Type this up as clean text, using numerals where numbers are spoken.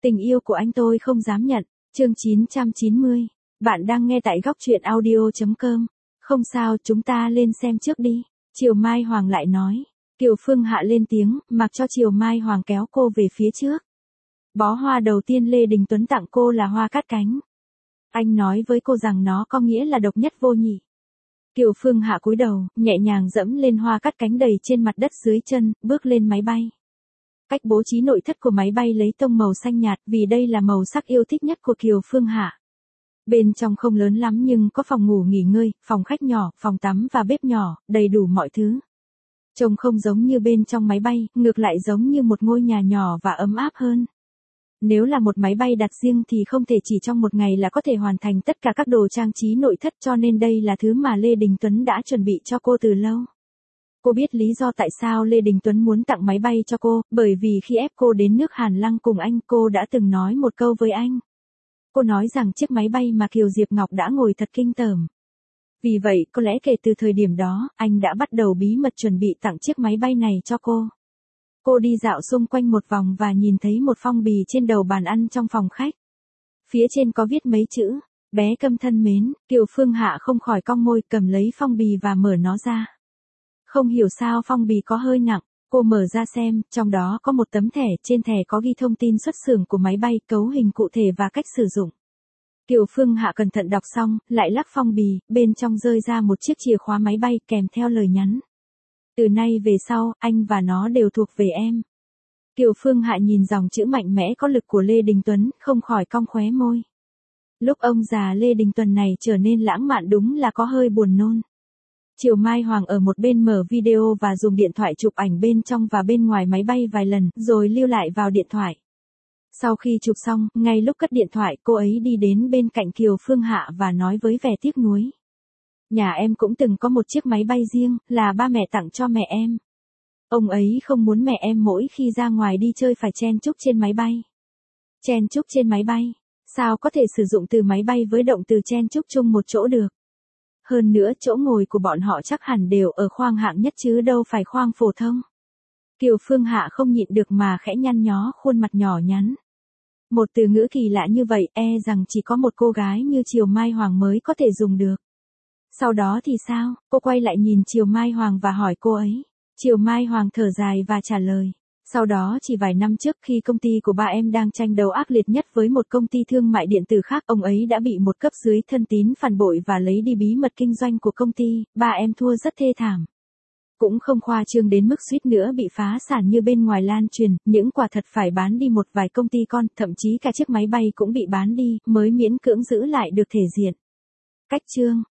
Tình yêu của anh tôi không dám nhận. Chương 990. Bạn đang nghe tại góc truyện audio.com. Không sao, chúng ta lên xem trước đi. Triều Mai Hoàng lại nói. Kiều Phương Hạ lên tiếng, mặc cho Triều Mai Hoàng kéo cô về phía trước. Bó hoa đầu tiên Lê Đình Tuấn tặng cô là hoa cát cánh. Anh nói với cô rằng nó có nghĩa là độc nhất vô nhị. Kiều Phương Hạ cúi đầu, nhẹ nhàng dẫm lên hoa cát cánh đầy trên mặt đất dưới chân, bước lên máy bay. Cách bố trí nội thất của máy bay lấy tông màu xanh nhạt vì đây là màu sắc yêu thích nhất của Kiều Phương Hạ. Bên trong không lớn lắm nhưng có phòng ngủ nghỉ ngơi, phòng khách nhỏ, phòng tắm và bếp nhỏ, đầy đủ mọi thứ. Trông không giống như bên trong máy bay, ngược lại giống như một ngôi nhà nhỏ và ấm áp hơn. Nếu là một máy bay đặt riêng thì không thể chỉ trong một ngày là có thể hoàn thành tất cả các đồ trang trí nội thất, cho nên đây là thứ mà Lê Đình Tuấn đã chuẩn bị cho cô từ lâu. Cô biết lý do tại sao Lê Đình Tuấn muốn tặng máy bay cho cô, bởi vì khi ép cô đến nước Hàn Lăng cùng anh, cô đã từng nói một câu với anh. Cô nói rằng chiếc máy bay mà Kiều Diệp Ngọc đã ngồi thật kinh tởm. Vì vậy, có lẽ kể từ thời điểm đó, anh đã bắt đầu bí mật chuẩn bị tặng chiếc máy bay này cho cô. Cô đi dạo xung quanh một vòng và nhìn thấy một phong bì trên đầu bàn ăn trong phòng khách. Phía trên có viết mấy chữ, bé Câm thân mến. Kiều Phương Hạ không khỏi cong môi, cầm lấy phong bì và mở nó ra. Không hiểu sao phong bì có hơi nặng, cô mở ra xem, trong đó có một tấm thẻ, trên thẻ có ghi thông tin xuất xưởng của máy bay, cấu hình cụ thể và cách sử dụng. Kiều Phương Hạ cẩn thận đọc xong, lại lắc phong bì, bên trong rơi ra một chiếc chìa khóa máy bay kèm theo lời nhắn. Từ nay về sau, anh và nó đều thuộc về em. Kiều Phương Hạ nhìn dòng chữ mạnh mẽ có lực của Lê Đình Tuấn, không khỏi cong khóe môi. Lúc ông già Lê Đình Tuấn này trở nên lãng mạn đúng là có hơi buồn nôn. Triều Mai Hoàng ở một bên mở video và dùng điện thoại chụp ảnh bên trong và bên ngoài máy bay vài lần, rồi lưu lại vào điện thoại. Sau khi chụp xong, ngay lúc cất điện thoại, cô ấy đi đến bên cạnh Kiều Phương Hạ và nói với vẻ tiếc nuối. Nhà em cũng từng có một chiếc máy bay riêng, là ba mẹ tặng cho mẹ em. Ông ấy không muốn mẹ em mỗi khi ra ngoài đi chơi phải chen chúc trên máy bay. Chen chúc trên máy bay? Sao có thể sử dụng từ máy bay với động từ chen chúc chung một chỗ được? Hơn nữa chỗ ngồi của bọn họ chắc hẳn đều ở khoang hạng nhất chứ đâu phải khoang phổ thông. Kiều Phương Hạ không nhịn được mà khẽ nhăn nhó khuôn mặt nhỏ nhắn. Một từ ngữ kỳ lạ như vậy rằng chỉ có một cô gái như Triều Mai Hoàng mới có thể dùng được. Sau đó thì sao? Cô quay lại nhìn Triều Mai Hoàng và hỏi cô ấy. Triều Mai Hoàng thở dài và trả lời. Sau đó chỉ vài năm trước khi công ty của ba em đang tranh đấu ác liệt nhất với một công ty thương mại điện tử khác, ông ấy đã bị một cấp dưới thân tín phản bội và lấy đi bí mật kinh doanh của công ty, ba em thua rất thê thảm. Cũng không khoa trương đến mức suýt nữa bị phá sản như bên ngoài lan truyền, những quả thật phải bán đi một vài công ty con, thậm chí cả chiếc máy bay cũng bị bán đi, mới miễn cưỡng giữ lại được thể diện. Cách chương